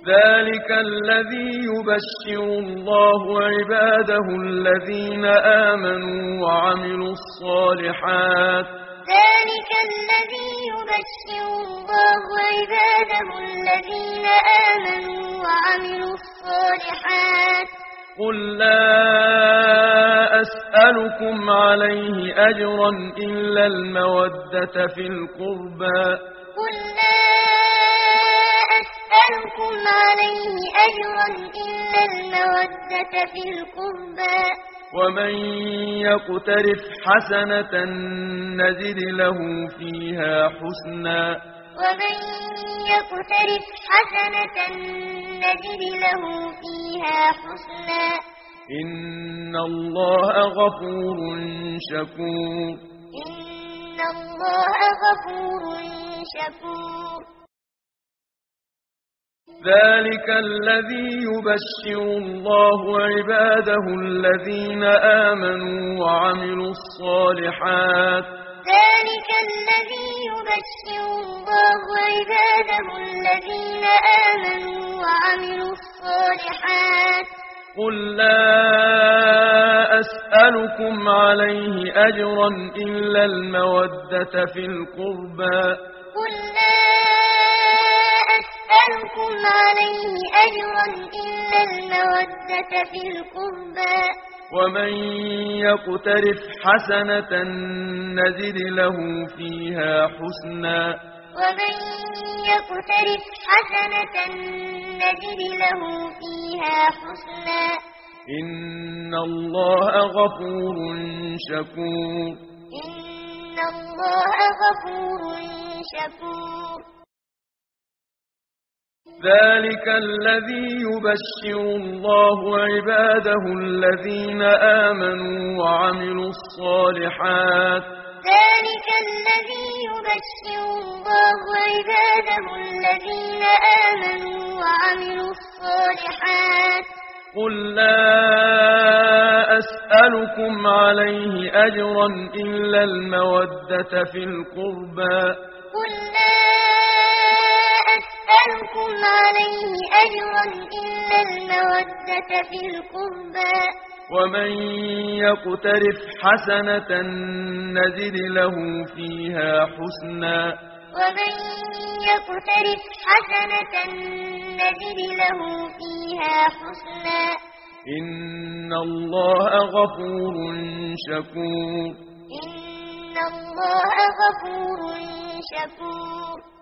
ذلك الذي يبشر الله عباده الذين آمنوا وعملوا الصالحات. ذلك الذي يبشر الله عباده الذين آمنوا وعملوا الصالحات. قل لا أسألكم عليه أجرا إلا المودة في القربى. قل لا أسألكم عليه أجرا إلا المودة في القربى. ومن يقترف حسنة نزد له فيها حسنا. ومن يقترف حسنة نزد له فيها حسنا. إن الله غفور شكور. إن الله غفور شكور. ذلك الذي يبشر الله عباده الذين آمنوا وعملوا الصالحات. ذلك الذي يبشر الله عباده الذين آمنوا وعملوا الصالحات. قل لا أسألكم عليه أجرا إلا المودة في القربى. قل لا أسألكم عليه أجرا إلا المودة في القربى. ومن يقترف حسنة نزد له فيها حسنا. ومن يقترف حسنة نزد له فيها حسنا. إن الله غفور شكور. إن الله غفور شكور. ذلك الذي يبشر الله عباده الذين آمنوا وعملوا الصالحات. ذلك الذي يبشر الله عباده الذين آمنوا وعملوا الصالحات. قل لا أسألكم عليه أجرا إلا المودة في القربى. قل لا أسألكم عليه أجرا إلا المودة في القربى. ومن يقترف حسنة نزد له فيها حسنا. ومن يقترف حسنة نزد له فيها حسنا. إن الله غفور شكور. إن الله غفور شكور.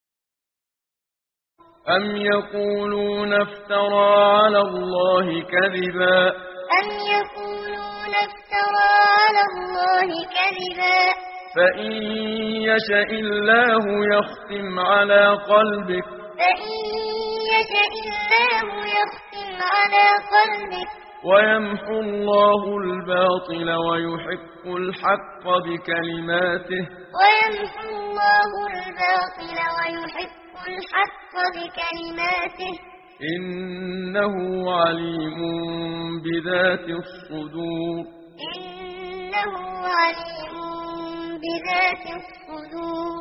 أم يقولون افترى على الله كذبا. أم يقولون افترى على الله كذبا. فإن يشأ الله يختم على قلبك. فإن يشأ الله يختم على قلبك. ويمحو الله الباطل ويحق الحق بكلماته. ويمحو الله الباطل ويحق الحق بكلماته. إنه عليم بذات الصدور. إنه عليم بذات الصدور.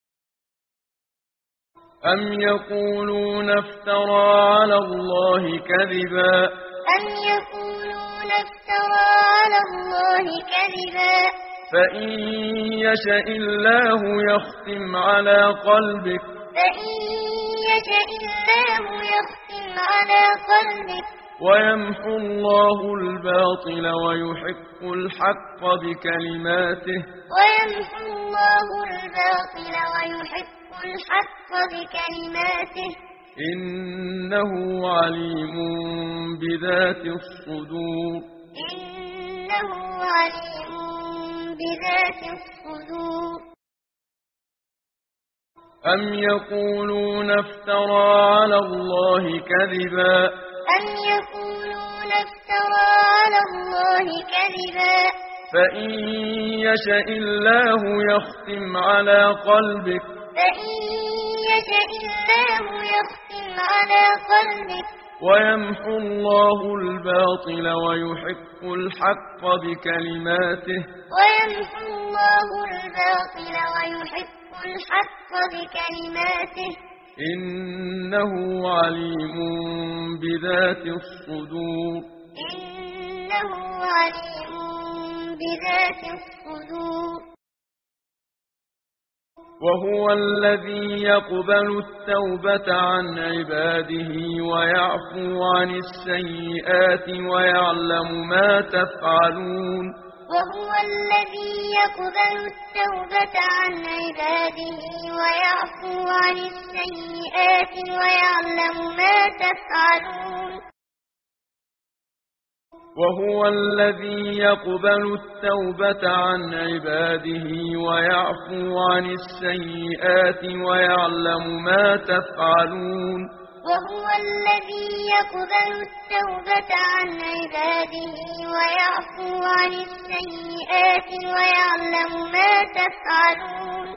أم يقولون افترى على الله كذبا. أم يقولون افترى على الله كذبا. فإن يشأ الله يختم على قلبك. فإن يشأ الله يختم على قلبك. ويمحو الله الباطل ويحق الحق بكلماته. ويمحو الله الباطل ويحق الحق بكلماته. إنه عليم بذات الصدور. إنه عليم بذات الصدور. أم يقولون افترى على الله كذبا. أم يقولون افترى على الله كذبا. فإن يشأ الله يختم على قلبك. فإن يشأ الله يختم على قلبك. ويمحو الله الباطل ويحق الحق بكلماته. ويمحو الله الباطل ويحق الحق بكلماته. إنه عليم بذات الصدور إنه عليم بذات الصدور وهو الذي يقبل التوبة عن عباده ويعفو عن السيئات ويعلم ما تفعلون وهو الذي يقبل التوبة عن عباده ويعفو عن السيئات ويعلم ما تفعلون وهو الذي يقبل التوبة عن عباده ويعفو عن السيئات ويعلم ما تفعلون وهو الذي يقبل التوبة عن عباده ويعفو عن السيئات ويعلم ما تفعلون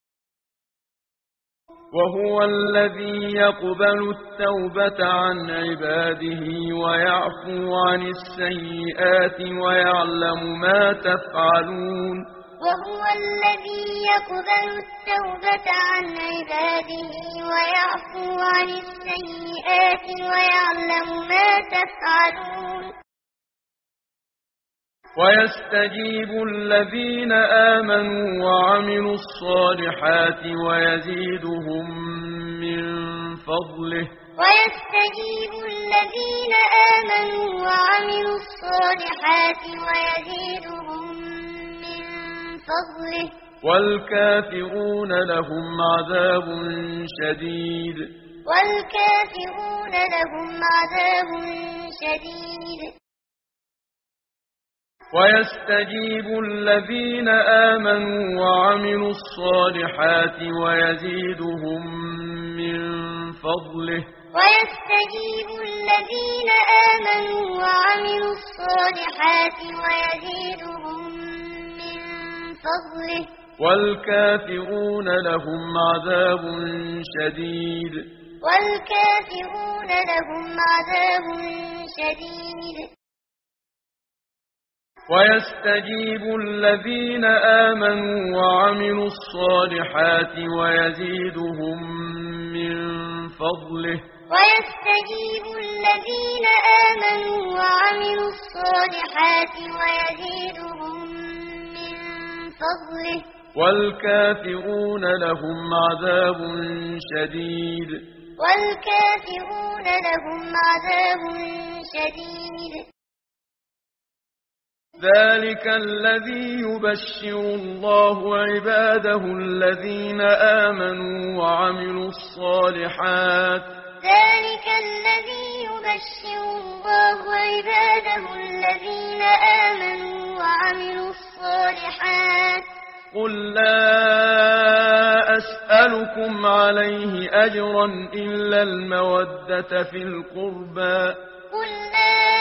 وهو الذي يقبل التوبة عن عباده ويعفو عن السيئات ويعلم ما تفعلون وهو الذي يقبل التوبة عن عباده ويعفو عن السيئات ويعلم ما تفعلون ويستجيب الذين آمنوا وعملوا الصالحات ويزيدهم من فضله ويستجيب الذين آمنوا وعملوا الصالحات ويزيدهم من فضله والكافرون لهم عذاب شديد والكافرون لهم عذاب شديد ويستجيب الذين آمنوا وعملوا الصالحات ويزيدهم من فضله ويستجيب الذين آمنوا وعملوا الصالحات ويزيدهم من فضله والكافرون لهم عذاب شديد والكافرون لهم عذاب شديد ويستجيب الذين آمنوا وعملوا الصالحات ويزيدهم من فضله ويستجيب الذين آمنوا وعملوا الصالحات ويزيدهم من فضله والكافرون لهم عذاب شديد والكافرون لهم عذاب شديد ذلك الذي يبشر الله عباده الذين آمنوا وعملوا الصالحات ذلك الذي يبشر الله عباده الذين آمنوا وعملوا الصالحات قل لا أسألكم عليه أجرا إلا المودة في القربى قل لا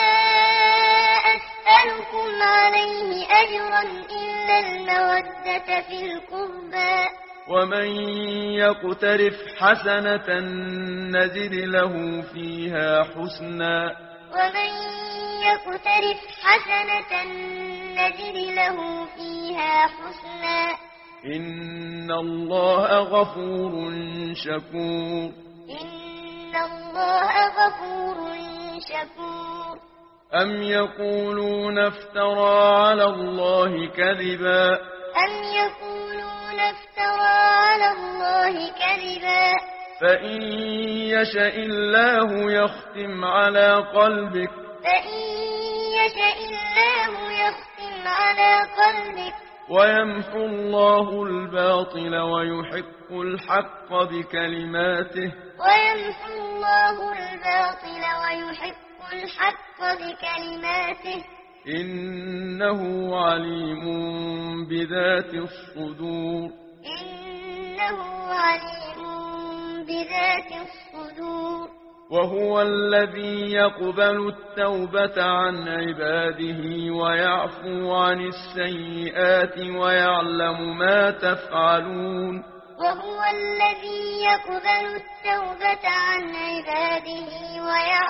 أسألكم عليه أجرا إلا المودة في القربى ومن يقترف حسنة نزد له فيها حسنا ومن يقترف حسنة نزد له فيها حسنا إن الله غفور شكور إن الله غفور شكور أم يقولون افترى على الله كذبا أم يقولون افترى على الله كذبا فإن يشأ الله يختم على قلبك فإن يشأ الله يختم على قلبك ويمحو الله الباطل ويحق الحق بكلماته ويمحو الله الباطل ويحق الحق بكلماته إنه عليم بذات الصدور إنه عليم بذات الصدور وهو الذي يقبل التوبة عن عباده ويعفو عن السيئات ويعلم ما تفعلون وهو الذي يقبل التوبة عن عباده ويعفو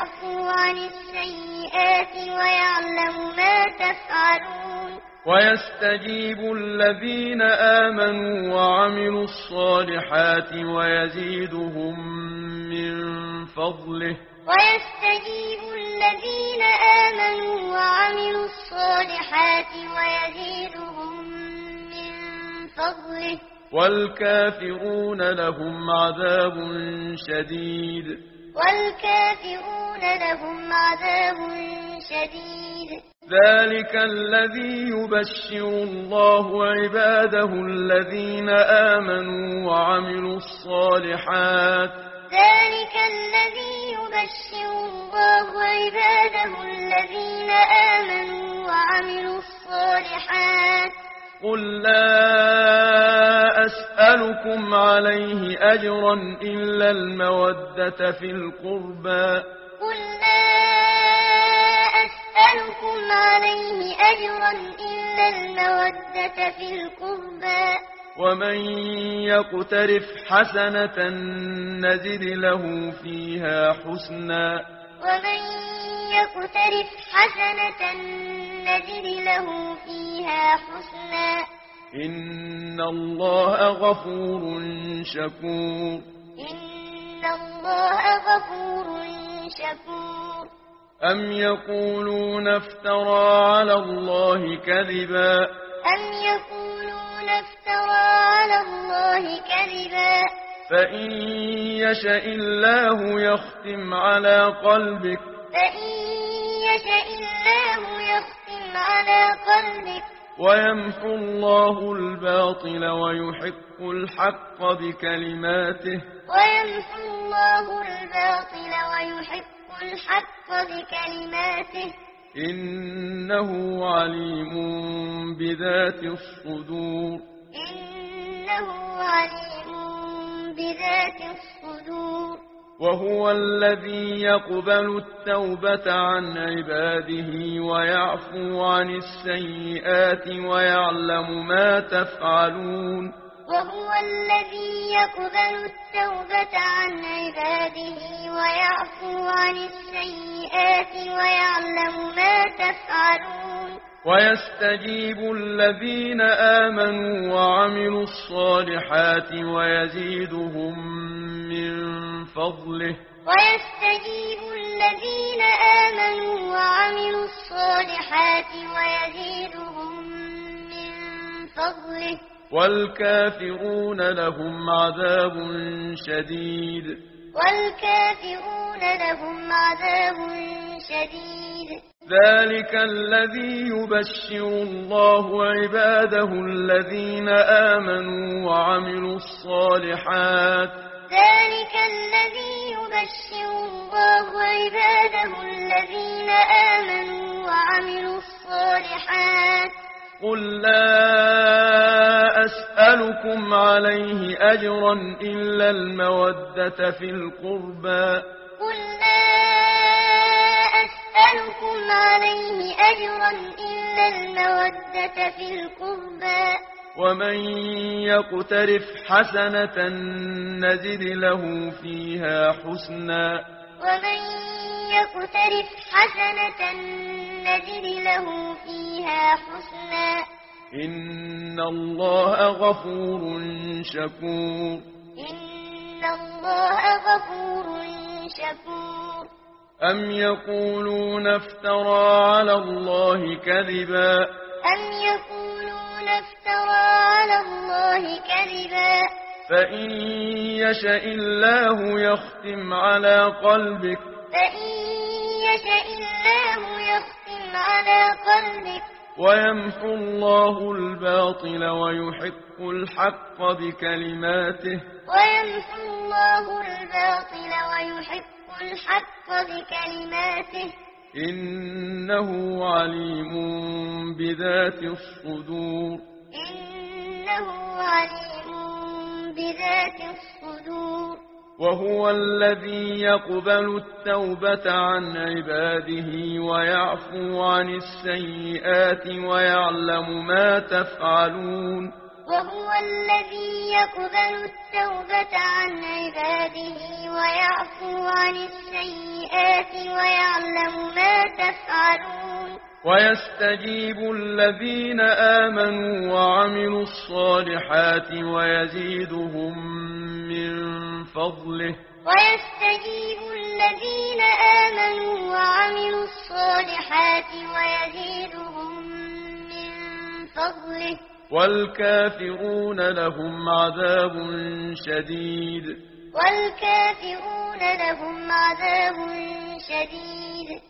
ويعفو عن السيئات ويعلم ما تفعلون ويستجيب الذين آمنوا وعملوا الصالحات ويزيدهم من فضله ويستجيب الذين آمنوا وعملوا الصالحات ويزيدهم من فضله والكافرون لهم عذاب شديد والكافرون لهم عذاب شديد ذلك الذي يبشر الله عباده الذين آمنوا وعملوا الصالحات ذلك الذي يبشر الله عباده الذين آمنوا وعملوا الصالحات قل لا أسألكم عليه أجرا إلا المودة في القربى قل لا أسألكم عليه أجرا إلا المودة في القربى ومن يقترف حسنة نزد له فيها حسنا ومن يقترف حسنة نزد له فيها حسنا إن الله غفور شكور إن الله غفور شكور أم يقولون افترى على الله كذبا أم يقولون افترى على الله كذبا فإن يشأ الله يختم على قلبك فإن يشأ الله يختم على قلبك ويمحو الله الباطل ويحق الحق بكلماته ويمحو الله الباطل ويحق الحق بكلماته إنه عليم بذات الصدور إنه عليم بذات الصدور وهو الذي يقبل التوبة عن عباده ويعفو عن السيئات ويعلم ما تفعلون وهو الذي يقبل التوبة عن عباده ويعفو عن السيئات ويعلم ما تفعلون ويستجيب الذين آمنوا وعملوا الصالحات ويزيدهم من فضله ويستجيب الذين آمنوا وعملوا الصالحات ويزيدهم من فضله والكافرون لهم عذاب شديد والكافرون لهم عذاب شديد ذلك الذي يبشر الله عباده الذين آمنوا وعملوا الصالحات ذلك الذي يبشر الله عباده الذين آمنوا وعملوا الصالحات قل لا أسألكم عليه أجرا إلا المودة في القربى قل لا أسألكم عليه أجرا إلا المودة في القربى ومن يقترف حسنة نزد له فيها حسنا ومن يقترف حسنة نزد له فيها حسنا إن الله غفور شكور إن الله غفور شكور أم يقولون افترى على الله كذبا أم يقولون افترى على الله كذبا فإن يشأ الله يختم على قلبك فإن يشأ الله يختم على قلبك ويمحو الله الباطل ويحق الحق بكلماته ويمحو الله الباطل ويحق الحق بكلماته إنه عليم بذات الصدور إنه عليم بذات الصدور وهو الذي يقبل التوبة عن عباده ويعفو عن السيئات ويعلم ما تفعلون وهو الذي يقبل التوبة عن عباده ويعفو عن السيئات ويعلم ما تفعلون ويستجيب الذين آمنوا وعملوا الصالحات ويزيدهم من فضله ويستجيب الذين آمنوا وعملوا الصالحات ويزيدهم من فضله والكافرون لهم عذاب شديد والكافرون لهم عذاب شديد